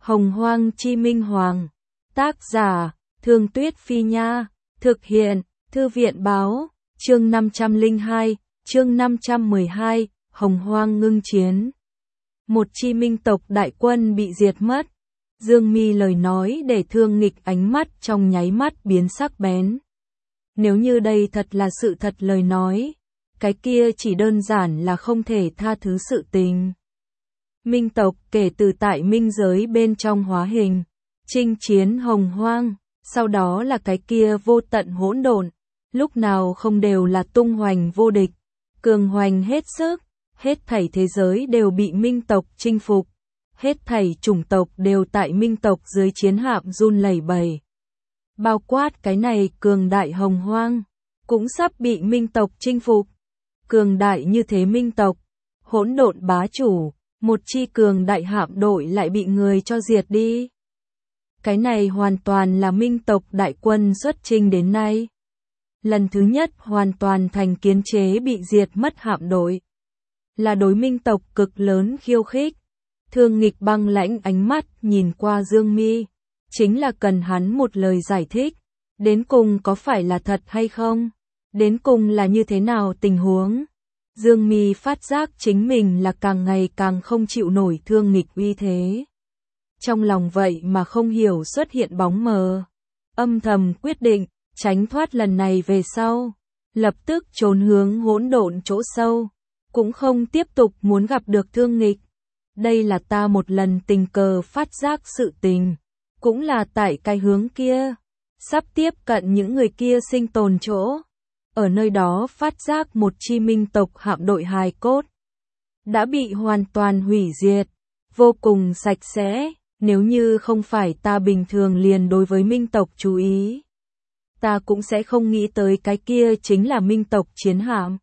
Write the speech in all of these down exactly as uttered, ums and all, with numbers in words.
Hồng Hoang Chi Minh Hoàng. Tác giả, Thương Tuyết Phi Nha. Thực hiện, Thư viện Báo. Chương năm trăm lẻ hai, chương năm trăm mười hai, Hồng Hoang ngưng chiến. Một chi minh tộc đại quân bị diệt mất. Dương Mi lời nói để Thương Nghịch ánh mắt trong nháy mắt biến sắc bén. Nếu như đây thật là sự thật lời nói, cái kia chỉ đơn giản là không thể tha thứ sự tình. Minh tộc kể từ tại minh giới bên trong hóa hình, chinh chiến Hồng Hoang, sau đó là cái kia vô tận hỗn độn, lúc nào không đều là tung hoành vô địch, cường hoành hết sức, hết thảy thế giới đều bị minh tộc chinh phục, hết thảy chủng tộc đều tại minh tộc dưới chiến hạm run lẩy bẩy. Bao quát cái này cường đại Hồng Hoang, cũng sắp bị minh tộc chinh phục. Cường đại như thế minh tộc, hỗn độn bá chủ, một chi cường đại hạm đội lại bị người cho diệt đi. Cái này hoàn toàn là minh tộc đại quân xuất chinh đến nay. Lần thứ nhất hoàn toàn thành kiến chế bị diệt mất hạm đội. Là đối minh tộc cực lớn khiêu khích. Thương Nghịch băng lãnh ánh mắt nhìn qua Dương Mi. Chính là cần hắn một lời giải thích. Đến cùng có phải là thật hay không? Đến cùng là như thế nào tình huống? Dương Mi phát giác chính mình là càng ngày càng không chịu nổi Thương Nghịch uy thế. Trong lòng vậy mà không hiểu xuất hiện bóng mờ. Âm thầm quyết định, tránh thoát lần này về sau. Lập tức trốn hướng hỗn độn chỗ sâu. Cũng không tiếp tục muốn gặp được Thương Nghịch. Đây là ta một lần tình cờ phát giác sự tình. Cũng là tại cái hướng kia. Sắp tiếp cận những người kia sinh tồn chỗ. Ở nơi đó phát giác một chi minh tộc hạm đội hài cốt. Đã bị hoàn toàn hủy diệt. Vô cùng sạch sẽ. Nếu như không phải ta bình thường liền đối với minh tộc chú ý. Ta cũng sẽ không nghĩ tới cái kia chính là minh tộc chiến hạm.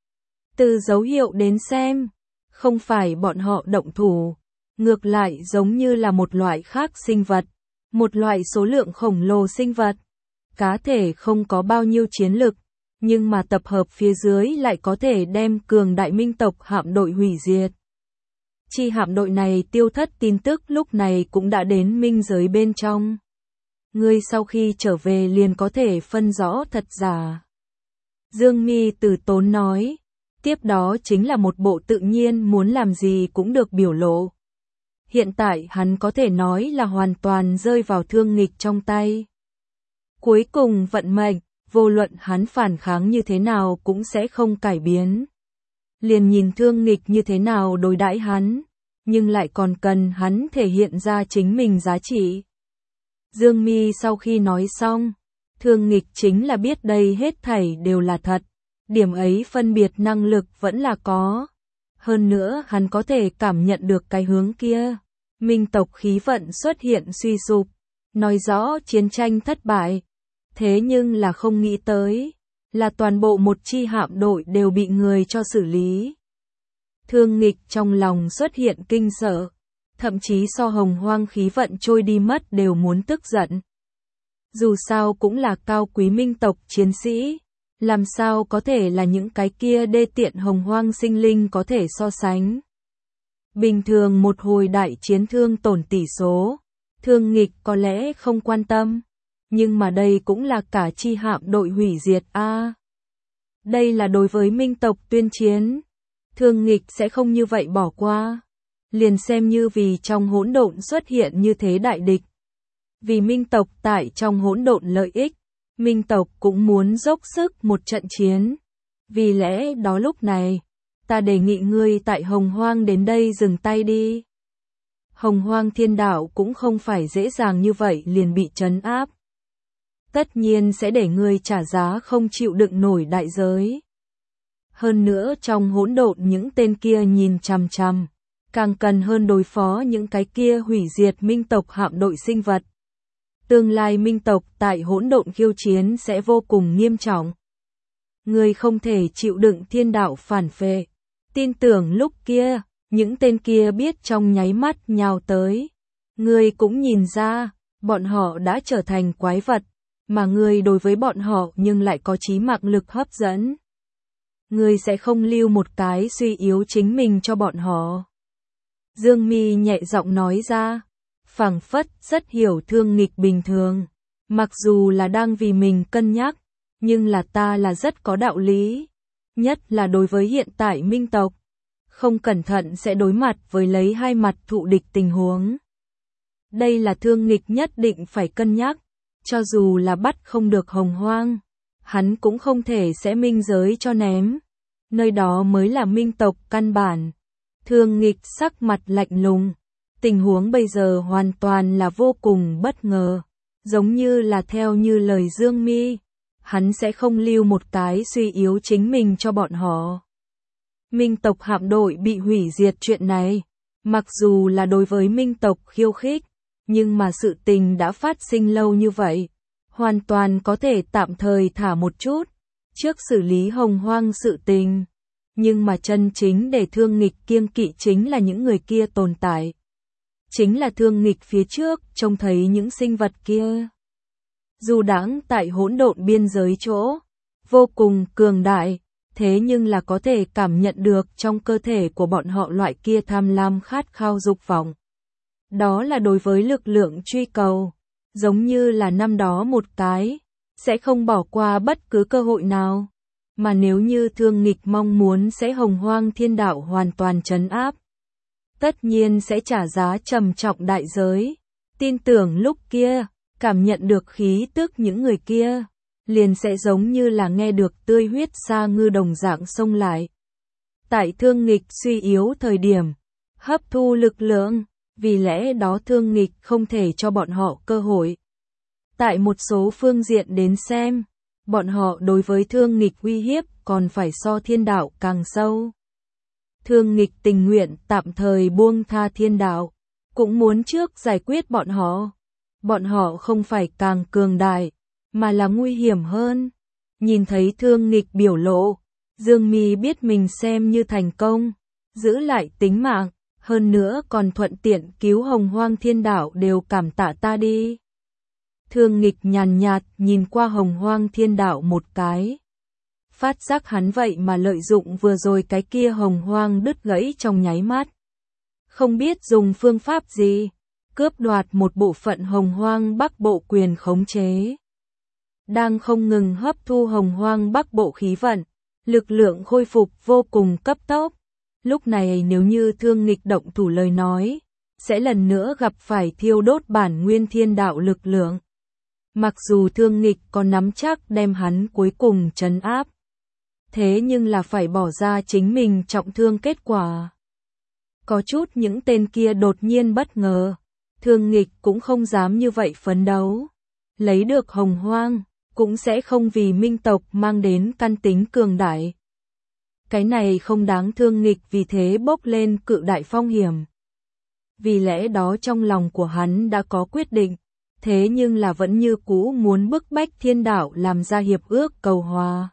Từ dấu hiệu đến xem. Không phải bọn họ động thủ. Ngược lại giống như là một loại khác sinh vật. Một loại số lượng khổng lồ sinh vật. Cá thể không có bao nhiêu chiến lực. Nhưng mà tập hợp phía dưới lại có thể đem cường đại minh tộc hạm đội hủy diệt. Chi hạm đội này tiêu thất tin tức lúc này cũng đã đến minh giới bên trong. Ngươi sau khi trở về liền có thể phân rõ thật giả. Dương Mi từ tốn nói. Tiếp đó chính là một bộ tự nhiên muốn làm gì cũng được biểu lộ. Hiện tại hắn có thể nói là hoàn toàn rơi vào Thương Nghịch trong tay. Cuối cùng vận mệnh, vô luận hắn phản kháng như thế nào cũng sẽ không cải biến. Liền nhìn Thương Nghịch như thế nào đối đãi hắn, nhưng lại còn cần hắn thể hiện ra chính mình giá trị. Dương Mi sau khi nói xong, Thương Nghịch chính là biết đây hết thảy đều là thật, điểm ấy phân biệt năng lực vẫn là có. Hơn nữa hắn có thể cảm nhận được cái hướng kia, minh tộc khí vận xuất hiện suy sụp, nói rõ chiến tranh thất bại. Thế nhưng là không nghĩ tới, là toàn bộ một chi hạm đội đều bị người cho xử lý. Thương Nghịch trong lòng xuất hiện kinh sợ, thậm chí so Hồng Hoang khí vận trôi đi mất đều muốn tức giận. Dù sao cũng là cao quý minh tộc chiến sĩ, làm sao có thể là những cái kia đê tiện Hồng Hoang sinh linh có thể so sánh. Bình thường một hồi đại chiến thương tổn tỷ số, Thương Nghịch có lẽ không quan tâm. Nhưng mà đây cũng là cả chi hạm đội hủy diệt a. À, đây là đối với minh tộc tuyên chiến. Thương Nghịch sẽ không như vậy bỏ qua. Liền xem như vì trong hỗn độn xuất hiện như thế đại địch. Vì minh tộc tại trong hỗn độn lợi ích, minh tộc cũng muốn dốc sức một trận chiến. Vì lẽ đó lúc này, ta đề nghị ngươi tại Hồng Hoang đến đây dừng tay đi. Hồng Hoang thiên đạo cũng không phải dễ dàng như vậy liền bị trấn áp. Tất nhiên sẽ để ngươi trả giá không chịu đựng nổi đại giới. Hơn nữa trong hỗn độn những tên kia nhìn chằm chằm, càng cần hơn đối phó những cái kia hủy diệt minh tộc hạm đội sinh vật. Tương lai minh tộc tại hỗn độn khiêu chiến sẽ vô cùng nghiêm trọng. Ngươi không thể chịu đựng thiên đạo phản phệ. Tin tưởng lúc kia, những tên kia biết trong nháy mắt nhào tới. Ngươi cũng nhìn ra, bọn họ đã trở thành quái vật. Mà ngươi đối với bọn họ nhưng lại có chí mạng lực hấp dẫn. Ngươi sẽ không lưu một cái suy yếu chính mình cho bọn họ. Dương Mi nhẹ giọng nói ra. phảng phất rất hiểu Thương Nghịch bình thường. Mặc dù là đang vì mình cân nhắc, nhưng là ta là rất có đạo lý. Nhất là đối với hiện tại Minh tộc. Không cẩn thận sẽ đối mặt với lấy hai mặt thụ địch tình huống. Đây là Thương Nghịch nhất định phải cân nhắc. Cho dù là bắt không được Hồng Hoang, hắn cũng không thể sẽ minh giới cho ném. Nơi đó mới là Minh tộc căn bản. Thương Nghịch sắc mặt lạnh lùng. Tình huống bây giờ hoàn toàn là vô cùng bất ngờ. Giống như là theo như lời Dương Mi, hắn sẽ không lưu một cái suy yếu chính mình cho bọn họ. Minh tộc hạm đội bị hủy diệt chuyện này, mặc dù là đối với Minh tộc khiêu khích, nhưng mà sự tình đã phát sinh lâu như vậy, hoàn toàn có thể tạm thời thả một chút, trước xử lý Hồng Hoang sự tình. Nhưng mà chân chính để Thương Nghịch kiêng kỵ chính là những người kia tồn tại. Chính là Thương Nghịch phía trước trông thấy những sinh vật kia. Dù đãng tại hỗn độn biên giới chỗ, vô cùng cường đại, thế nhưng là có thể cảm nhận được trong cơ thể của bọn họ loại kia tham lam khát khao dục vọng. Đó là đối với lực lượng truy cầu, giống như là năm đó một cái, sẽ không bỏ qua bất cứ cơ hội nào. Mà nếu như Thương Nghịch mong muốn sẽ Hồng Hoang thiên đạo hoàn toàn trấn áp, tất nhiên sẽ trả giá trầm trọng đại giới. Tin tưởng lúc kia, cảm nhận được khí tức những người kia, liền sẽ giống như là nghe được tươi huyết sa ngư đồng dạng xông lại. Tại Thương Nghịch suy yếu thời điểm, hấp thu lực lượng, vì lẽ đó Thương Nghịch không thể cho bọn họ cơ hội. Tại một số phương diện đến xem, bọn họ đối với Thương Nghịch uy hiếp còn phải so thiên đạo càng sâu. Thương Nghịch tình nguyện tạm thời buông tha thiên đạo, cũng muốn trước giải quyết bọn họ. Bọn họ không phải càng cường đại, mà là nguy hiểm hơn. Nhìn thấy Thương Nghịch biểu lộ, Dương Mi biết mình xem như thành công, giữ lại tính mạng, hơn nữa còn thuận tiện cứu Hồng Hoang thiên đạo đều cảm tạ ta đi. Thương Nghịch nhàn nhạt nhìn qua Hồng Hoang thiên đạo một cái. Phát giác hắn vậy mà lợi dụng vừa rồi cái kia Hồng Hoang đứt gãy trong nháy mắt. Không biết dùng phương pháp gì, cướp đoạt một bộ phận Hồng Hoang Bắc Bộ quyền khống chế. Đang không ngừng hấp thu Hồng Hoang Bắc Bộ khí vận, lực lượng khôi phục vô cùng cấp tốc. Lúc này nếu như Thương Nghịch động thủ lời nói, sẽ lần nữa gặp phải thiêu đốt bản nguyên thiên đạo lực lượng. Mặc dù Thương Nghịch có nắm chắc đem hắn cuối cùng trấn áp, thế nhưng là phải bỏ ra chính mình trọng thương kết quả. Có chút những tên kia đột nhiên bất ngờ, Thương Nghịch cũng không dám như vậy phấn đấu. Lấy được Hồng Hoang, cũng sẽ không vì Minh tộc mang đến căn tính cường đại. Cái này không đáng Thương Nghịch vì thế bốc lên cự đại phong hiểm. Vì lẽ đó trong lòng của hắn đã có quyết định, thế nhưng là vẫn như cũ muốn bức bách thiên đạo làm ra hiệp ước cầu hòa.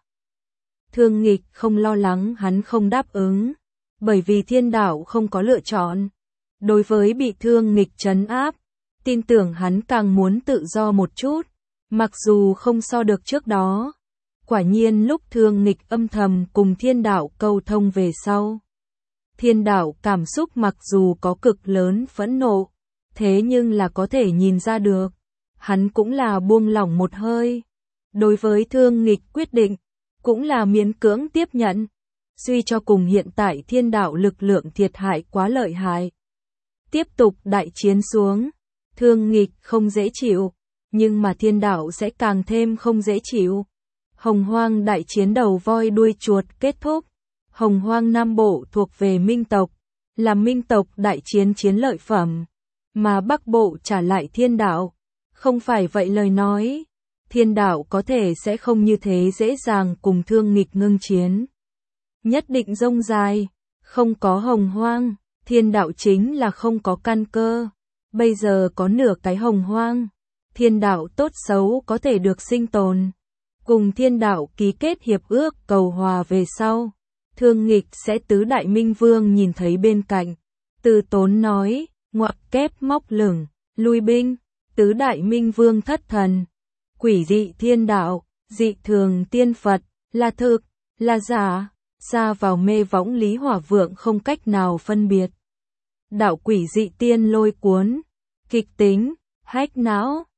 Thương Nghịch không lo lắng hắn không đáp ứng, bởi vì thiên đạo không có lựa chọn. Đối với bị Thương Nghịch trấn áp, tin tưởng hắn càng muốn tự do một chút, mặc dù không so được trước đó. Quả nhiên lúc Thương Nghịch âm thầm cùng thiên đạo câu thông về sau. Thiên đạo cảm xúc mặc dù có cực lớn phẫn nộ, thế nhưng là có thể nhìn ra được, hắn cũng là buông lỏng một hơi. Đối với Thương Nghịch quyết định, cũng là miễn cưỡng tiếp nhận. Suy cho cùng hiện tại thiên đạo lực lượng thiệt hại quá lợi hại. Tiếp tục đại chiến xuống, Thương Nghịch không dễ chịu, nhưng mà thiên đạo sẽ càng thêm không dễ chịu. Hồng Hoang đại chiến đầu voi đuôi chuột kết thúc. Hồng Hoang Nam Bộ thuộc về Minh tộc, là Minh tộc đại chiến chiến lợi phẩm, mà Bắc Bộ trả lại thiên đạo. Không phải vậy lời nói, thiên đạo có thể sẽ không như thế dễ dàng cùng Thương Nghịch ngưng chiến. Nhất định rông dài, không có Hồng Hoang, thiên đạo chính là không có căn cơ. Bây giờ có nửa cái Hồng Hoang, thiên đạo tốt xấu có thể được sinh tồn. Cùng thiên đạo ký kết hiệp ước cầu hòa về sau, Thương Nghịch sẽ tứ đại minh vương nhìn thấy bên cạnh. Từ Tốn nói, ngoặc kép móc lửng, lui binh, tứ đại minh vương thất thần. Quỷ dị thiên đạo, dị thường tiên Phật, là thực, là giả, xa vào mê võng Lý Hỏa Vượng không cách nào phân biệt. Đạo quỷ dị tiên lôi cuốn, kịch tính, hack não.